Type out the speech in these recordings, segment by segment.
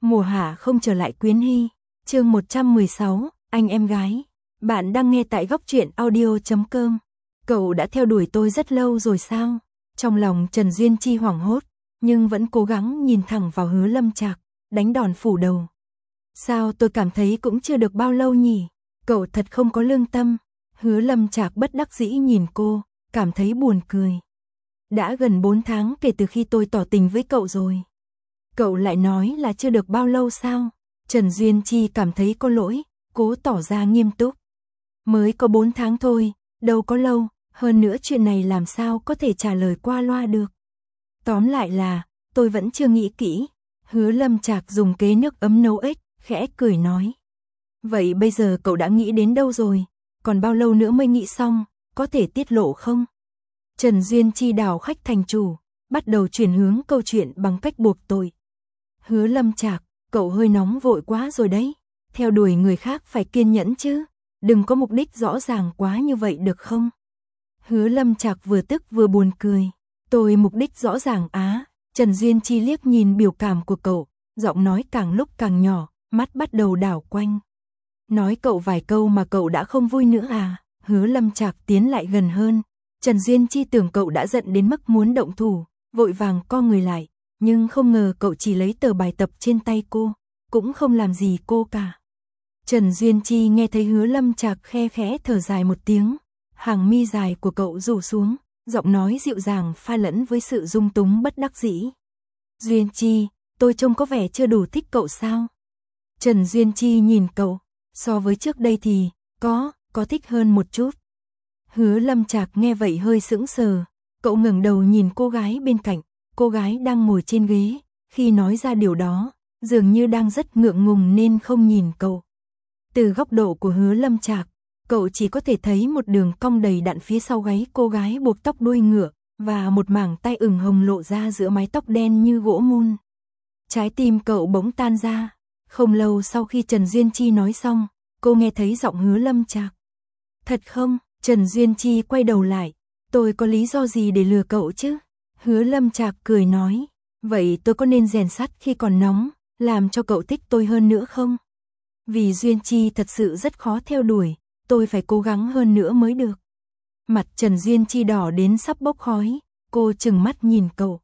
Mùa hạ không trở lại Quyến Hy, chương 116, anh em gái. Bạn đang nghe tại góc truyện audio.com. Cậu đã theo đuổi tôi rất lâu rồi sao? Trong lòng Trần Duyên Chi hoảng hốt, nhưng vẫn cố gắng nhìn thẳng vào Hứa Lâm Trạc, đánh đòn phủ đầu. Sao tôi cảm thấy cũng chưa được bao lâu nhỉ? Cậu thật không có lương tâm. Hứa Lâm Trạc bất đắc dĩ nhìn cô, cảm thấy buồn cười. Đã gần 4 tháng kể từ khi tôi tỏ tình với cậu rồi. Cậu lại nói là chưa được bao lâu sao? Trần Duyên Chi cảm thấy có lỗi, cố tỏ ra nghiêm túc. Mới có 4 tháng thôi, đâu có lâu, hơn nữa chuyện này làm sao có thể trả lời qua loa được. Tóm lại là, tôi vẫn chưa nghĩ kỹ. Hứa Lâm Trạc dùng kế nước ấm nấu ếch, khẽ cười nói. Vậy bây giờ cậu đã nghĩ đến đâu rồi? Còn bao lâu nữa mới nghĩ xong, có thể tiết lộ không? Trần Duyên Chi đảo khách thành chủ, bắt đầu chuyển hướng câu chuyện bằng cách buộc tội. Hứa Lâm Trạc, cậu hơi nóng vội quá rồi đấy. Theo đuổi người khác phải kiên nhẫn chứ. Đừng có mục đích rõ ràng quá như vậy được không? Hứa Lâm Trạc vừa tức vừa buồn cười. Tôi mục đích rõ ràng á. Trần Duyên Chi liếc nhìn biểu cảm của cậu, giọng nói càng lúc càng nhỏ, mắt bắt đầu đảo quanh. Nói cậu vài câu mà cậu đã không vui nữa à? Hứa Lâm Trạc tiến lại gần hơn. Trần Duyên Chi tưởng cậu đã giận đến mức muốn động thủ, vội vàng co người lại, nhưng không ngờ cậu chỉ lấy tờ bài tập trên tay cô, cũng không làm gì cô cả. Trần Duyên Chi nghe thấy Hứa Lâm Trạc khe khẽ thở dài một tiếng, hàng mi dài của cậu rủ xuống, giọng nói dịu dàng pha lẫn với sự rung túng bất đắc dĩ. Duyên Chi, tôi trông có vẻ chưa đủ thích cậu sao? Trần Duyên Chi nhìn cậu, so với trước đây thì, có thích hơn một chút. Hứa Lâm Trạc nghe vậy hơi sững sờ, cậu ngẩng đầu nhìn cô gái bên cạnh, cô gái đang ngồi trên ghế, khi nói ra điều đó, dường như đang rất ngượng ngùng nên không nhìn cậu. Từ góc độ của Hứa Lâm Trạc, cậu chỉ có thể thấy một đường cong đầy đặn phía sau gáy cô gái buộc tóc đuôi ngựa, và một mảng tay ửng hồng lộ ra giữa mái tóc đen như gỗ mun. Trái tim cậu bỗng tan ra. Không lâu sau khi Trần Duyên Chi nói xong, cô nghe thấy giọng Hứa Lâm Trạc. Thật không? Trần Duyên Chi quay đầu lại. Tôi có lý do gì để lừa cậu chứ? Hứa Lâm Trạc cười nói. Vậy tôi có nên rèn sắt khi còn nóng, làm cho cậu thích tôi hơn nữa không? Vì Duyên Chi thật sự rất khó theo đuổi, tôi phải cố gắng hơn nữa mới được. Mặt Trần Duyên Chi đỏ đến sắp bốc khói, cô trừng mắt nhìn cậu.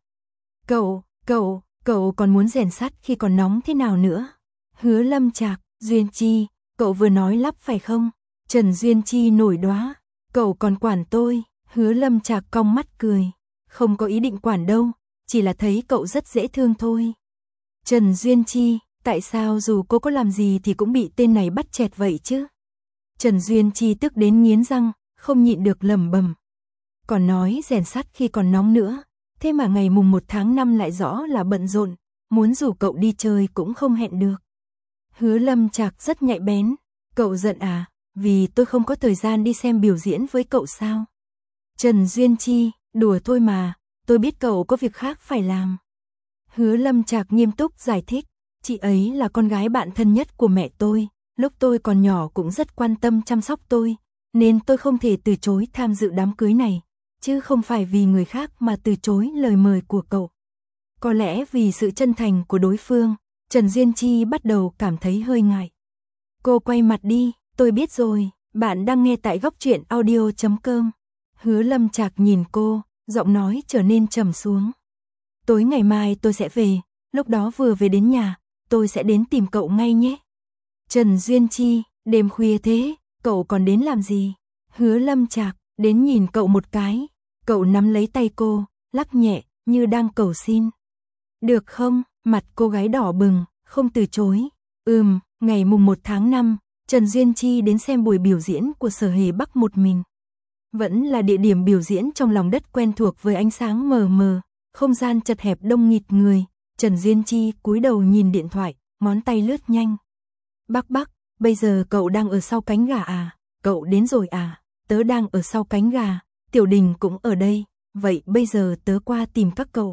Cậu còn muốn rèn sắt khi còn nóng thế nào nữa? Hứa Lâm Trạc, Duyên Chi, cậu vừa nói lắp phải không? Trần Duyên Chi nổi đoá, cậu còn quản tôi? Hứa Lâm Trạc cong mắt cười, không có ý định quản đâu, chỉ là thấy cậu rất dễ thương thôi. Trần Duyên Chi, tại sao dù cô có làm gì thì cũng bị tên này bắt chẹt vậy chứ? Trần Duyên Chi tức đến nghiến răng, không nhịn được lẩm bẩm. Còn nói rèn sắt khi còn nóng nữa, thế mà ngày mùng 1 tháng 5 lại rõ là bận rộn, muốn rủ cậu đi chơi cũng không hẹn được. Hứa Lâm Trạc rất nhạy bén, cậu giận à, vì tôi không có thời gian đi xem biểu diễn với cậu sao? Trần Duyên Chi, đùa thôi mà, tôi biết cậu có việc khác phải làm. Hứa Lâm Trạc nghiêm túc giải thích, chị ấy là con gái bạn thân nhất của mẹ tôi, lúc tôi còn nhỏ cũng rất quan tâm chăm sóc tôi, nên tôi không thể từ chối tham dự đám cưới này, chứ không phải vì người khác mà từ chối lời mời của cậu. Có lẽ vì sự chân thành của đối phương, Trần Duyên Chi bắt đầu cảm thấy hơi ngại. Cô quay mặt đi, tôi biết rồi, bạn đang nghe tại góc truyện audio.com. Hứa Lâm Trạc nhìn cô, giọng nói trở nên trầm xuống. Tối ngày mai tôi sẽ về, lúc đó vừa về đến nhà, tôi sẽ đến tìm cậu ngay nhé. Trần Duyên Chi, đêm khuya thế, cậu còn đến làm gì? Hứa Lâm Trạc, đến nhìn cậu một cái. Cậu nắm lấy tay cô, lắc nhẹ, như đang cầu xin. Được không? Mặt cô gái đỏ bừng, không từ chối. Ngày mùng 1 tháng 5, Trần Duyên Chi đến xem buổi biểu diễn của Sở Hề Bắc một mình. Vẫn là địa điểm biểu diễn trong lòng đất quen thuộc với ánh sáng mờ mờ, không gian chật hẹp đông nghịt người. Trần Duyên Chi cúi đầu nhìn điện thoại, ngón tay lướt nhanh. Bắc, bây giờ cậu đang ở sau cánh gà à? Cậu đến rồi à? Tớ đang ở sau cánh gà, Tiểu Đình cũng ở đây, vậy bây giờ tớ qua tìm các cậu.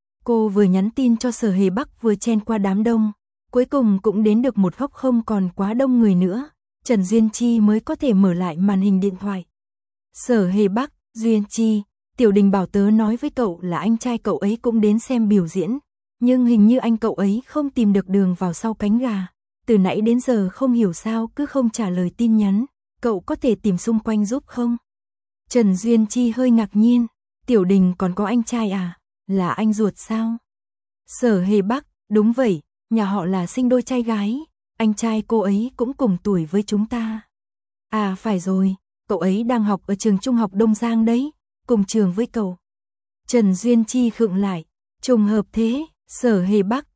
Cô vừa nhắn tin cho Sở Hề Bắc vừa chen qua đám đông, cuối cùng cũng đến được một góc không còn quá đông người nữa, Trần Duyên Chi mới có thể mở lại màn hình điện thoại. Sở Hề Bắc, Duyên Chi, Tiểu Đình bảo tớ nói với cậu là anh trai cậu ấy cũng đến xem biểu diễn, nhưng hình như anh cậu ấy không tìm được đường vào sau cánh gà. Từ nãy đến giờ không hiểu sao cứ không trả lời tin nhắn, cậu có thể tìm xung quanh giúp không? Trần Duyên Chi hơi ngạc nhiên, Tiểu Đình còn có anh trai à? Là anh ruột sao? Sở Hề Bắc, đúng vậy, nhà họ là sinh đôi trai gái, anh trai cô ấy cũng cùng tuổi với chúng ta. À phải rồi, cậu ấy đang học ở trường trung học Đông Giang đấy, cùng trường với cậu. Trần Duyên Chi khựng lại, trùng hợp thế, Sở Hề Bắc,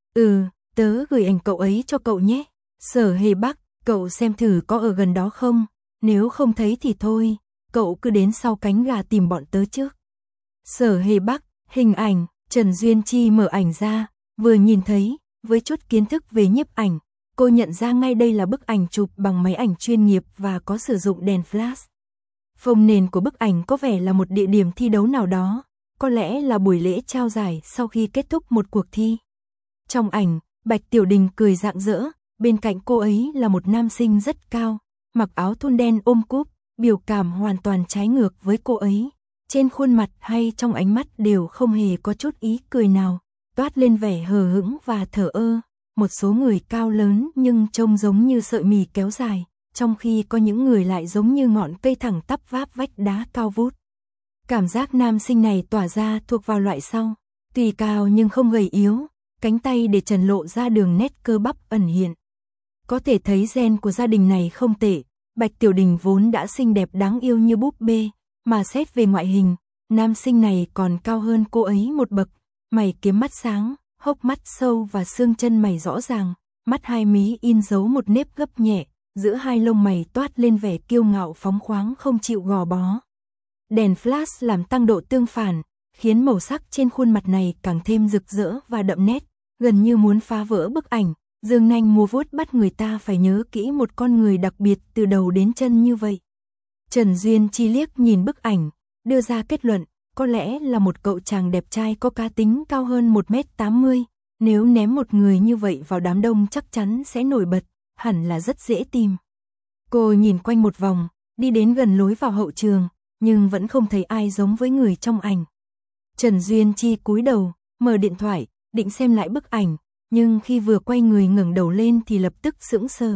tớ gửi ảnh cậu ấy cho cậu nhé. Sở Hề Bắc, cậu xem thử có ở gần đó không, nếu không thấy thì thôi, cậu cứ đến sau cánh gà tìm bọn tớ trước. Sở Hề Bắc, hình ảnh, Trần Duyên Chi mở ảnh ra, vừa nhìn thấy, với chút kiến thức về nhiếp ảnh, cô nhận ra ngay đây là bức ảnh chụp bằng máy ảnh chuyên nghiệp và có sử dụng đèn flash. Phông nền của bức ảnh có vẻ là một địa điểm thi đấu nào đó, có lẽ là buổi lễ trao giải sau khi kết thúc một cuộc thi. Trong ảnh, Bạch Tiểu Đình cười rạng rỡ, bên cạnh cô ấy là một nam sinh rất cao, mặc áo thun đen ôm cúp, biểu cảm hoàn toàn trái ngược với cô ấy. Trên khuôn mặt hay trong ánh mắt đều không hề có chút ý cười nào, toát lên vẻ hờ hững và thờ ơ. Một số người cao lớn nhưng trông giống như sợi mì kéo dài, trong khi có những người lại giống như ngọn cây thẳng tắp váp vách đá cao vút. Cảm giác nam sinh này tỏa ra thuộc vào loại sau, tuy cao nhưng không gầy yếu, cánh tay để trần lộ ra đường nét cơ bắp ẩn hiện. Có thể thấy gen của gia đình này không tệ, Bạch Tiểu Đình vốn đã xinh đẹp đáng yêu như búp bê, mà xét về ngoại hình, nam sinh này còn cao hơn cô ấy một bậc, mày kiếm mắt sáng, hốc mắt sâu và xương chân mày rõ ràng, mắt hai mí in dấu một nếp gấp nhẹ, giữa hai lông mày toát lên vẻ kiêu ngạo phóng khoáng không chịu gò bó. Đèn flash làm tăng độ tương phản, khiến màu sắc trên khuôn mặt này càng thêm rực rỡ và đậm nét, gần như muốn phá vỡ bức ảnh, dương nanh múa vuốt bắt người ta phải nhớ kỹ một con người đặc biệt từ đầu đến chân như vậy. Trần Duyên Chi liếc nhìn bức ảnh, đưa ra kết luận, có lẽ là một cậu chàng đẹp trai có cá tính cao hơn 1m80, nếu ném một người như vậy vào đám đông chắc chắn sẽ nổi bật, hẳn là rất dễ tìm. Cô nhìn quanh một vòng, đi đến gần lối vào hậu trường, nhưng vẫn không thấy ai giống với người trong ảnh. Trần Duyên Chi cúi đầu, mở điện thoại, định xem lại bức ảnh, nhưng khi vừa quay người ngẩng đầu lên thì lập tức sững sờ.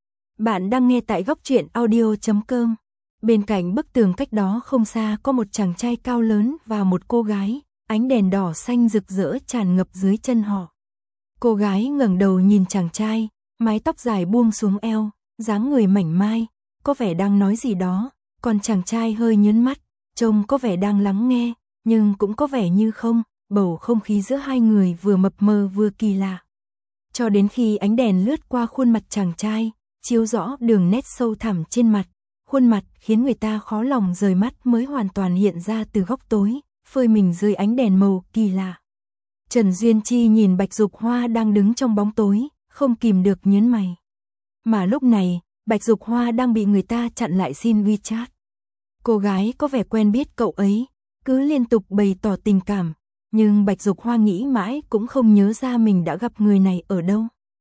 Bạn đang nghe tại góc truyện audio.com. Bên cạnh bức tường cách đó không xa có một chàng trai cao lớn và một cô gái, ánh đèn đỏ xanh rực rỡ tràn ngập dưới chân họ. Cô gái ngẩng đầu nhìn chàng trai, mái tóc dài buông xuống eo, dáng người mảnh mai, có vẻ đang nói gì đó, còn chàng trai hơi nhớn mắt, trông có vẻ đang lắng nghe, nhưng cũng có vẻ như không, bầu không khí giữa hai người vừa mập mờ vừa kỳ lạ. Cho đến khi ánh đèn lướt qua khuôn mặt chàng trai, chiếu rõ đường nét sâu thẳm trên mặt, khuôn mặt khiến người ta khó lòng rời mắt mới hoàn toàn hiện ra từ góc tối, phơi mình dưới ánh đèn màu kỳ lạ. Trần Duyên Chi nhìn Bạch Dục Hoa đang đứng trong bóng tối, không kìm được nhớn mày. Mà lúc này, Bạch Dục Hoa đang bị người ta chặn lại xin WeChat. Cô gái có vẻ quen biết cậu ấy, cứ liên tục bày tỏ tình cảm, nhưng Bạch Dục Hoa nghĩ mãi cũng không nhớ ra mình đã gặp người này ở đâu.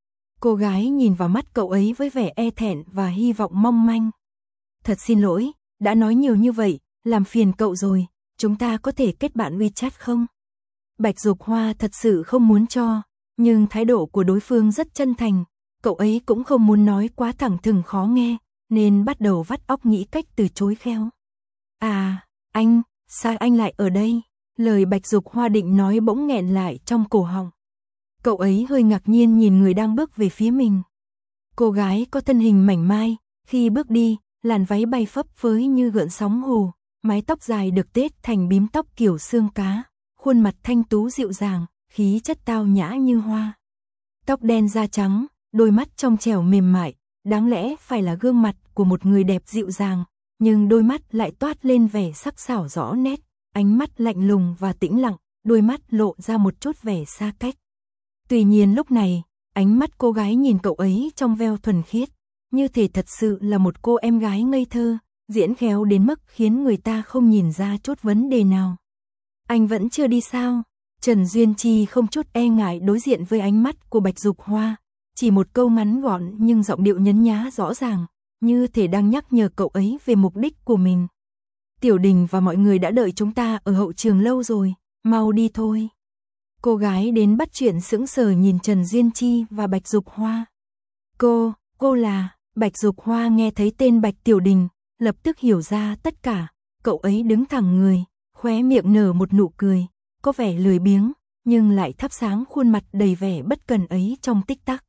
Cô gái nhìn vào mắt cậu ấy với vẻ e thẹn và hy vọng mong manh. Thật xin lỗi, đã nói nhiều như vậy, làm phiền cậu rồi, chúng ta có thể kết bạn WeChat không? Bạch Dục Hoa thật sự không muốn cho, nhưng thái độ của đối phương rất chân thành, cậu ấy cũng không muốn nói quá thẳng thừng khó nghe, nên bắt đầu vắt óc nghĩ cách từ chối khéo. À, anh, sao anh lại ở đây? Lời Bạch Dục Hoa định nói bỗng nghẹn lại trong cổ họng. Cậu ấy hơi ngạc nhiên nhìn người đang bước về phía mình. Cô gái có thân hình mảnh mai, khi bước đi, làn váy bay phấp phới như gợn sóng hồ, mái tóc dài được tết thành bím tóc kiểu xương cá, khuôn mặt thanh tú dịu dàng, khí chất tao nhã như hoa. Tóc đen da trắng, đôi mắt trong trẻo mềm mại, đáng lẽ phải là gương mặt của một người đẹp dịu dàng, nhưng đôi mắt lại toát lên vẻ sắc sảo rõ nét, ánh mắt lạnh lùng và tĩnh lặng, đôi mắt lộ ra một chút vẻ xa cách. Tuy nhiên lúc này, ánh mắt cô gái nhìn cậu ấy trong veo thuần khiết, như thể thật sự là một cô em gái ngây thơ, diễn khéo đến mức khiến người ta không nhìn ra chút vấn đề nào. Anh vẫn chưa đi sao? Trần Duyên Chi không chút e ngại đối diện với ánh mắt của Bạch Dục Hoa, chỉ một câu ngắn gọn nhưng giọng điệu nhấn nhá rõ ràng, như thể đang nhắc nhở cậu ấy về mục đích của mình. Tiểu Đình và mọi người đã đợi chúng ta ở hậu trường lâu rồi, mau đi thôi. Cô gái đến bắt chuyện sững sờ nhìn Trần Duyên Chi và Bạch Dục Hoa. Cô là... Bạch Dục Hoa nghe thấy tên Bạch Tiểu Đình, lập tức hiểu ra tất cả. Cậu ấy đứng thẳng người, khóe miệng nở một nụ cười, có vẻ lười biếng, nhưng lại thắp sáng khuôn mặt đầy vẻ bất cần ấy trong tích tắc.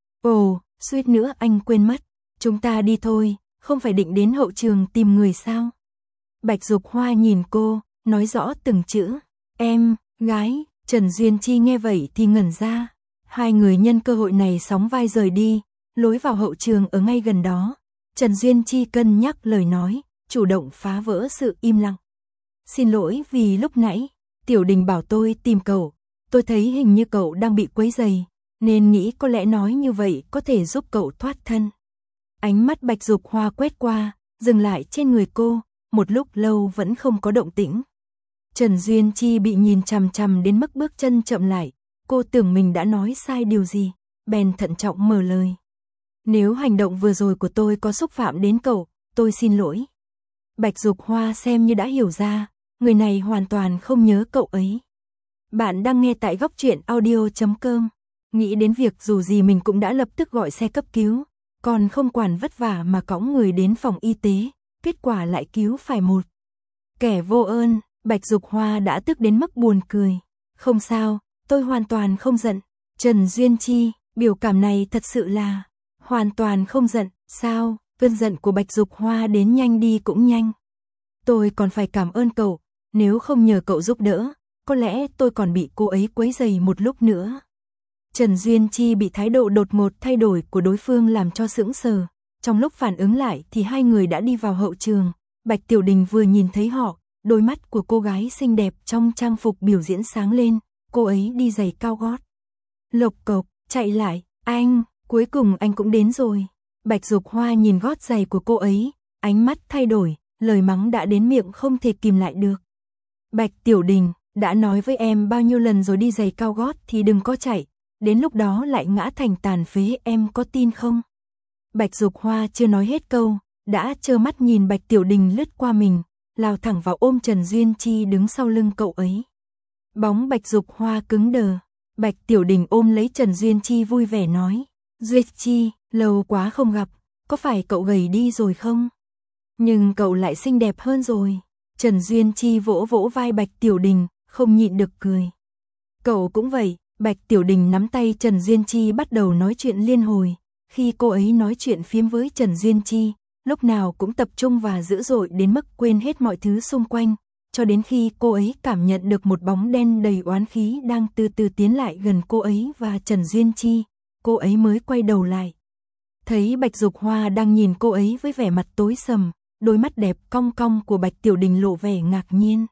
Ồ, suýt nữa anh quên mất. Chúng ta đi thôi, không phải định đến hậu trường tìm người sao? Bạch Dục Hoa nhìn cô, nói rõ từng chữ. Em, gái. Trần Duyên Chi nghe vậy thì ngẩn ra. Hai người nhân cơ hội này sóng vai rời đi, lối vào hậu trường ở ngay gần đó. Trần Duyên Chi cân nhắc lời nói, chủ động phá vỡ sự im lặng. Xin lỗi vì lúc nãy, Tiểu Đình bảo tôi tìm cậu. Tôi thấy hình như cậu đang bị quấy rầy, nên nghĩ có lẽ nói như vậy có thể giúp cậu thoát thân. Ánh mắt Bạch Dục Hoa quét qua, dừng lại trên người cô, một lúc lâu vẫn không có động tĩnh. Trần Duyên Chi bị nhìn chằm chằm đến mức bước chân chậm lại, cô tưởng mình đã nói sai điều gì, bèn thận trọng mở lời. Nếu hành động vừa rồi của tôi có xúc phạm đến cậu, tôi xin lỗi. Bạch Dục Hoa xem như đã hiểu ra, người này hoàn toàn không nhớ cậu ấy. Bạn đang nghe tại góc truyện audio.com. Nghĩ đến việc dù gì mình cũng đã lập tức gọi xe cấp cứu, còn không quản vất vả mà cõng người đến phòng y tế, kết quả lại cứu phải một kẻ vô ơn. Bạch Dục Hoa đã tức đến mức buồn cười. Không sao, tôi hoàn toàn không giận. Trần Duyên Chi, biểu cảm này thật sự là hoàn toàn không giận. Sao? Cơn giận của Bạch Dục Hoa đến nhanh đi cũng nhanh. Tôi còn phải cảm ơn cậu, nếu không nhờ cậu giúp đỡ, có lẽ tôi còn bị cô ấy quấy rầy một lúc nữa. Trần Duyên Chi bị thái độ đột ngột thay đổi của đối phương làm cho sững sờ. Trong lúc phản ứng lại thì hai người đã đi vào hậu trường. Bạch Tiểu Đình vừa nhìn thấy họ, đôi mắt của cô gái xinh đẹp trong trang phục biểu diễn sáng lên, cô ấy đi giày cao gót. Lộc cộc, chạy lại, anh, cuối cùng anh cũng đến rồi. Bạch Dục Hoa nhìn gót giày của cô ấy, ánh mắt thay đổi, lời mắng đã đến miệng không thể kìm lại được. Bạch Tiểu Đình, đã nói với em bao nhiêu lần rồi đi giày cao gót thì đừng có chạy, đến lúc đó lại ngã thành tàn phế, em có tin không? Bạch Dục Hoa chưa nói hết câu, đã trơ mắt nhìn Bạch Tiểu Đình lướt qua mình, lao thẳng vào ôm Trần Duyên Chi đứng sau lưng cậu ấy. Bóng Bạch Dục Hoa cứng đờ, Bạch Tiểu Đình ôm lấy Trần Duyên Chi vui vẻ nói, Duyên Chi, lâu quá không gặp, có phải cậu gầy đi rồi không? Nhưng cậu lại xinh đẹp hơn rồi. Trần Duyên Chi vỗ vỗ vai Bạch Tiểu Đình, không nhịn được cười. Cậu cũng vậy. Bạch Tiểu Đình nắm tay Trần Duyên Chi bắt đầu nói chuyện liên hồi. Khi cô ấy nói chuyện phiếm với Trần Duyên Chi, lúc nào cũng tập trung và dữ dội đến mức quên hết mọi thứ xung quanh, cho đến khi cô ấy cảm nhận được một bóng đen đầy oán khí đang từ từ tiến lại gần cô ấy và Trần Duyên Chi, cô ấy mới quay đầu lại. Thấy Bạch Dục Hoa đang nhìn cô ấy với vẻ mặt tối sầm, đôi mắt đẹp cong cong của Bạch Tiểu Đình lộ vẻ ngạc nhiên.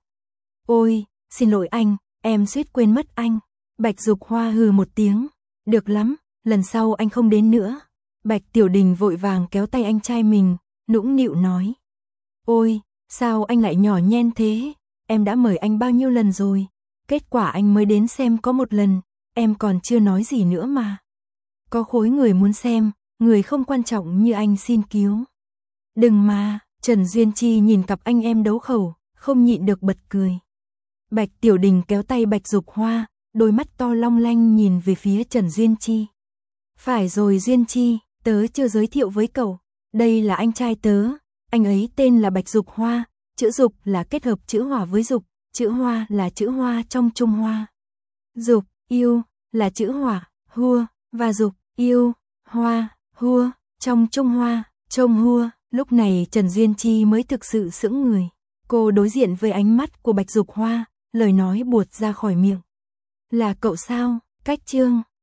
Ôi, xin lỗi anh, em suýt quên mất anh. Bạch Dục Hoa hừ một tiếng. Được lắm, lần sau anh không đến nữa. Bạch Tiểu Đình vội vàng kéo tay anh trai mình, nũng nịu nói. Ôi, sao anh lại nhỏ nhen thế? Em đã mời anh bao nhiêu lần rồi? Kết quả anh mới đến xem có một lần, em còn chưa nói gì nữa mà. Có khối người muốn xem, người không quan trọng như anh xin cứu. Đừng mà, Trần Duyên Chi nhìn cặp anh em đấu khẩu, không nhịn được bật cười. Bạch Tiểu Đình kéo tay Bạch Dục Hoa, đôi mắt to long lanh nhìn về phía Trần Duyên Chi. Phải rồi Duyên Chi, tớ chưa giới thiệu với cậu, đây là anh trai tớ, anh ấy tên là Bạch Dục Hoa, chữ Dục là kết hợp chữ Hỏa với Dục, chữ Hoa là chữ Hoa trong Trung Hoa. Dục, yêu, là chữ Hỏa, Hua, và Dục, yêu, Hoa, Hua, trong Trung Hoa, trông Hua. Lúc này Trần Duyên Chi mới thực sự sững người, cô đối diện với ánh mắt của Bạch Dục Hoa, lời nói buột ra khỏi miệng. Là cậu sao? Cách chương